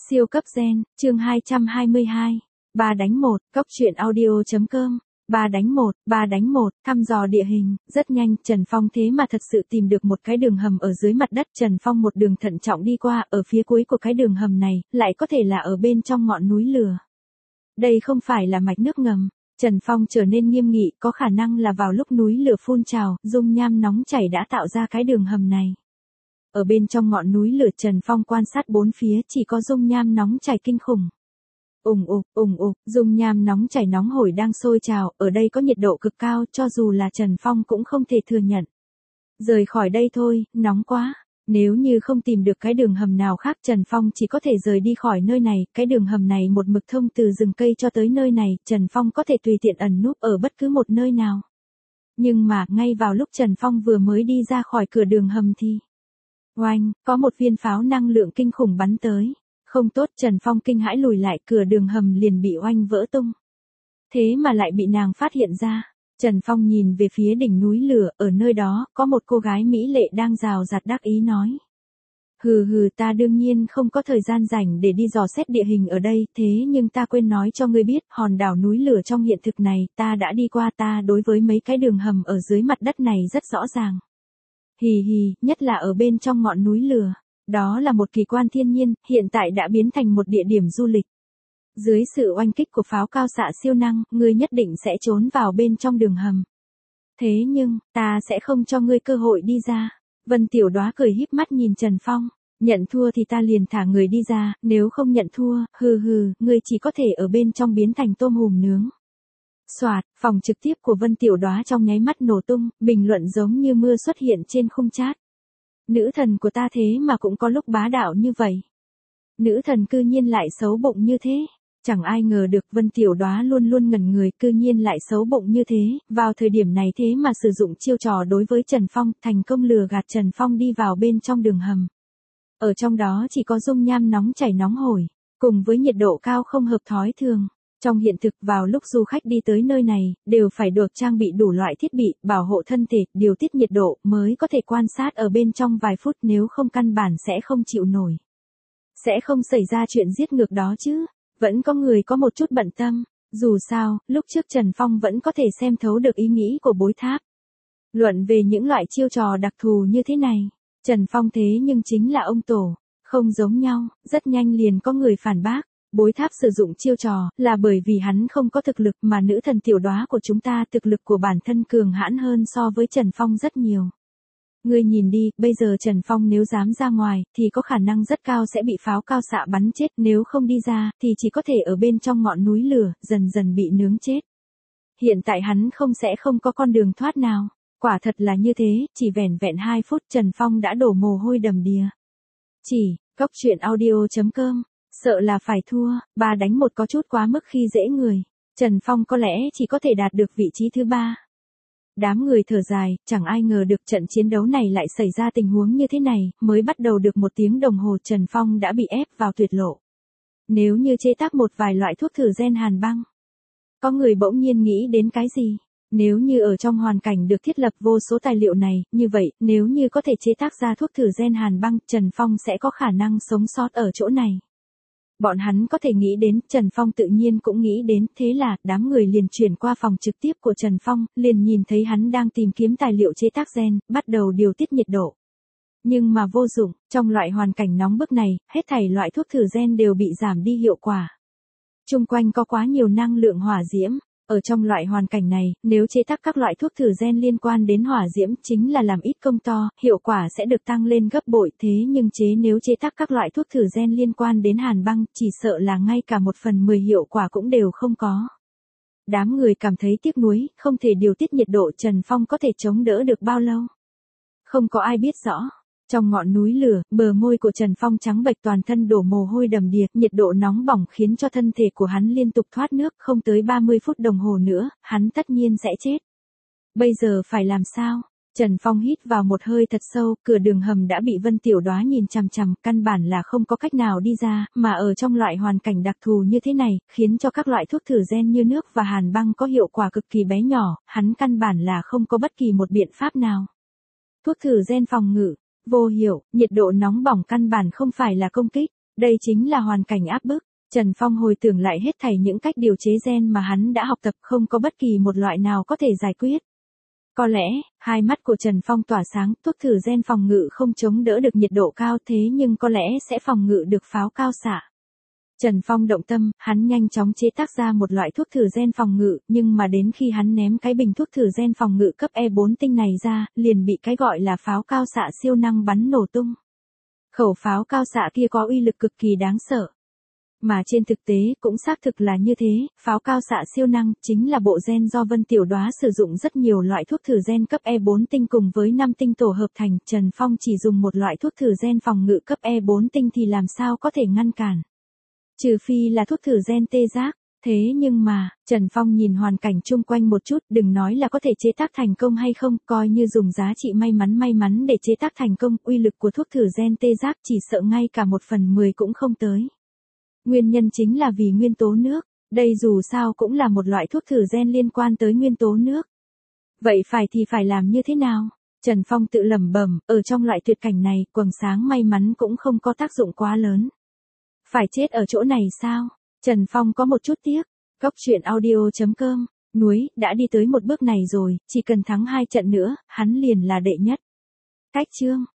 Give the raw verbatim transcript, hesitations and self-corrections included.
Siêu cấp gen, chương hai trăm hai mươi hai. Ba đánh một, cóc truyện audio.com. Ba đánh một, ba đánh một, thăm dò địa hình, rất nhanh, Trần Phong thế mà thật sự tìm được một cái đường hầm ở dưới mặt đất. Trần Phong một đường thận trọng đi qua, ở phía cuối của cái đường hầm này, lại có thể là ở bên trong ngọn núi lửa. Đây không phải là mạch nước ngầm. Trần Phong trở nên nghiêm nghị, có khả năng là vào lúc núi lửa phun trào, dung nham nóng chảy đã tạo ra cái đường hầm này. Ở bên trong ngọn núi lửa, Trần Phong quan sát bốn phía, chỉ có dung nham nóng chảy kinh khủng. Ùng ục, ùng ục, dung nham nóng chảy nóng hổi đang sôi trào, ở đây có nhiệt độ cực cao, cho dù là Trần Phong cũng không thể thừa nhận. Rời khỏi đây thôi, nóng quá. Nếu như không tìm được cái đường hầm nào khác, Trần Phong chỉ có thể rời đi khỏi nơi này. Cái đường hầm này một mực thông từ rừng cây cho tới nơi này, Trần Phong có thể tùy tiện ẩn núp ở bất cứ một nơi nào. Nhưng mà, ngay vào lúc Trần Phong vừa mới đi ra khỏi cửa đường hầm thì... oanh, có một viên pháo năng lượng kinh khủng bắn tới. Không tốt, Trần Phong kinh hãi lùi lại, cửa đường hầm liền bị oanh vỡ tung. Thế mà lại bị nàng phát hiện ra. Trần Phong nhìn về phía đỉnh núi lửa, ở nơi đó, có một cô gái mỹ lệ đang rào rạt đắc ý nói. Hừ hừ, ta đương nhiên không có thời gian rảnh để đi dò xét địa hình ở đây, thế nhưng ta quên nói cho ngươi biết, hòn đảo núi lửa trong hiện thực này, ta đã đi qua, ta đối với mấy cái đường hầm ở dưới mặt đất này rất rõ ràng. Hì hì, nhất là ở bên trong ngọn núi lửa. Đó là một kỳ quan thiên nhiên, hiện tại đã biến thành một địa điểm du lịch. Dưới sự oanh kích của pháo cao xạ siêu năng, ngươi nhất định sẽ trốn vào bên trong đường hầm. Thế nhưng, ta sẽ không cho ngươi cơ hội đi ra. Vân Tiểu Đóa cười híp mắt nhìn Trần Phong. Nhận thua thì ta liền thả người đi ra, nếu không nhận thua, hừ hừ, ngươi chỉ có thể ở bên trong biến thành tôm hùm nướng. Soạt, phòng trực tiếp của Vân Tiểu Đóa trong nháy mắt nổ tung, bình luận giống như mưa xuất hiện trên khung chat. Nữ thần của ta thế mà cũng có lúc bá đạo như vậy. Nữ thần cư nhiên lại xấu bụng như thế. Chẳng ai ngờ được Vân Tiểu Đóa luôn luôn ngẩn người, cư nhiên lại xấu bụng như thế. Vào thời điểm này thế mà sử dụng chiêu trò đối với Trần Phong, thành công lừa gạt Trần Phong đi vào bên trong đường hầm. Ở trong đó chỉ có dung nham nóng chảy nóng hổi, cùng với nhiệt độ cao không hợp thói thường. Trong hiện thực, vào lúc du khách đi tới nơi này, đều phải được trang bị đủ loại thiết bị, bảo hộ thân thể, điều tiết nhiệt độ, mới có thể quan sát ở bên trong vài phút, nếu không căn bản sẽ không chịu nổi. Sẽ không xảy ra chuyện giết ngược đó chứ. Vẫn có người có một chút bận tâm. Dù sao, lúc trước Trần Phong vẫn có thể xem thấu được ý nghĩ của Bối Tháp. Luận về những loại chiêu trò đặc thù như thế này, Trần Phong thế nhưng chính là ông tổ. Không giống nhau, rất nhanh liền có người phản bác. Bối Tháp sử dụng chiêu trò, là bởi vì hắn không có thực lực, mà nữ thần Tiểu Đóa của chúng ta thực lực của bản thân cường hãn hơn so với Trần Phong rất nhiều. Ngươi nhìn đi, bây giờ Trần Phong nếu dám ra ngoài, thì có khả năng rất cao sẽ bị pháo cao xạ bắn chết, nếu không đi ra, thì chỉ có thể ở bên trong ngọn núi lửa, dần dần bị nướng chết. Hiện tại hắn không sẽ không có con đường thoát nào. Quả thật là như thế, chỉ vẻn vẹn hai phút Trần Phong đã đổ mồ hôi đầm đìa. Chỉ, cóc truyện audio.com. Sợ là phải thua, ba đánh một có chút quá mức khi dễ người. Trần Phong có lẽ chỉ có thể đạt được vị trí thứ ba. Đám người thở dài, chẳng ai ngờ được trận chiến đấu này lại xảy ra tình huống như thế này, mới bắt đầu được một tiếng đồng hồ Trần Phong đã bị ép vào tuyệt lộ. Nếu như chế tác một vài loại thuốc thử gen hàn băng. Có người bỗng nhiên nghĩ đến cái gì? Nếu như ở trong hoàn cảnh được thiết lập vô số tài liệu này, như vậy, nếu như có thể chế tác ra thuốc thử gen hàn băng, Trần Phong sẽ có khả năng sống sót ở chỗ này. Bọn hắn có thể nghĩ đến, Trần Phong tự nhiên cũng nghĩ đến, thế là, đám người liền chuyển qua phòng trực tiếp của Trần Phong, liền nhìn thấy hắn đang tìm kiếm tài liệu chế tác gen, bắt đầu điều tiết nhiệt độ. Nhưng mà vô dụng, trong loại hoàn cảnh nóng bức này, hết thảy loại thuốc thử gen đều bị giảm đi hiệu quả. Chung quanh có quá nhiều năng lượng hỏa diễm. Ở trong loại hoàn cảnh này, nếu chế tác các loại thuốc thử gen liên quan đến hỏa diễm chính là làm ít công to, hiệu quả sẽ được tăng lên gấp bội, thế nhưng chế nếu chế tác các loại thuốc thử gen liên quan đến hàn băng, chỉ sợ là ngay cả một phần mười hiệu quả cũng đều không có. Đám người cảm thấy tiếc nuối, không thể điều tiết nhiệt độ, Trần Phong có thể chống đỡ được bao lâu? Không có ai biết rõ. Trong ngọn núi lửa, bờ môi của Trần Phong trắng bệch, toàn thân đổ mồ hôi đầm đìa, nhiệt độ nóng bỏng khiến cho thân thể của hắn liên tục thoát nước, không tới ba mươi phút đồng hồ nữa, hắn tất nhiên sẽ chết. Bây giờ phải làm sao? Trần Phong hít vào một hơi thật sâu, cửa đường hầm đã bị Vân Tiểu Đóa nhìn chằm chằm, căn bản là không có cách nào đi ra, mà ở trong loại hoàn cảnh đặc thù như thế này, khiến cho các loại thuốc thử gen như nước và hàn băng có hiệu quả cực kỳ bé nhỏ, hắn căn bản là không có bất kỳ một biện pháp nào. Thuốc thử gen phòng ngự. Vô hiệu, nhiệt độ nóng bỏng căn bản không phải là công kích. Đây chính là hoàn cảnh áp bức. Trần Phong hồi tưởng lại hết thảy những cách điều chế gen mà hắn đã học tập, không có bất kỳ một loại nào có thể giải quyết. Có lẽ, hai mắt của Trần Phong tỏa sáng, thuốc thử gen phòng ngự không chống đỡ được nhiệt độ cao thế nhưng có lẽ sẽ phòng ngự được pháo cao xạ. Trần Phong động tâm, hắn nhanh chóng chế tác ra một loại thuốc thử gen phòng ngự, nhưng mà đến khi hắn ném cái bình thuốc thử gen phòng ngự cấp E bốn tinh này ra, liền bị cái gọi là pháo cao xạ siêu năng bắn nổ tung. Khẩu pháo cao xạ kia có uy lực cực kỳ đáng sợ. Mà trên thực tế cũng xác thực là như thế, pháo cao xạ siêu năng chính là bộ gen do Vân Tiểu Đóa sử dụng rất nhiều loại thuốc thử gen cấp E bốn tinh cùng với năm tinh tổ hợp thành, Trần Phong chỉ dùng một loại thuốc thử gen phòng ngự cấp E bốn tinh thì làm sao có thể ngăn cản. Trừ phi là thuốc thử gen tê giác, thế nhưng mà, Trần Phong nhìn hoàn cảnh chung quanh một chút, đừng nói là có thể chế tác thành công hay không, coi như dùng giá trị may mắn may mắn để chế tác thành công, uy lực của thuốc thử gen tê giác chỉ sợ ngay cả một phần mười cũng không tới. Nguyên nhân chính là vì nguyên tố nước, đây dù sao cũng là một loại thuốc thử gen liên quan tới nguyên tố nước. Vậy phải thì phải làm như thế nào? Trần Phong tự lẩm bẩm, ở trong loại tuyệt cảnh này, quầng sáng may mắn cũng không có tác dụng quá lớn. Phải chết ở chỗ này sao? Trần Phong có một chút tiếc. Cốc truyện audio chấm com, núi, đã đi tới một bước này rồi, chỉ cần thắng hai trận nữa, hắn liền là đệ nhất. Cách chương.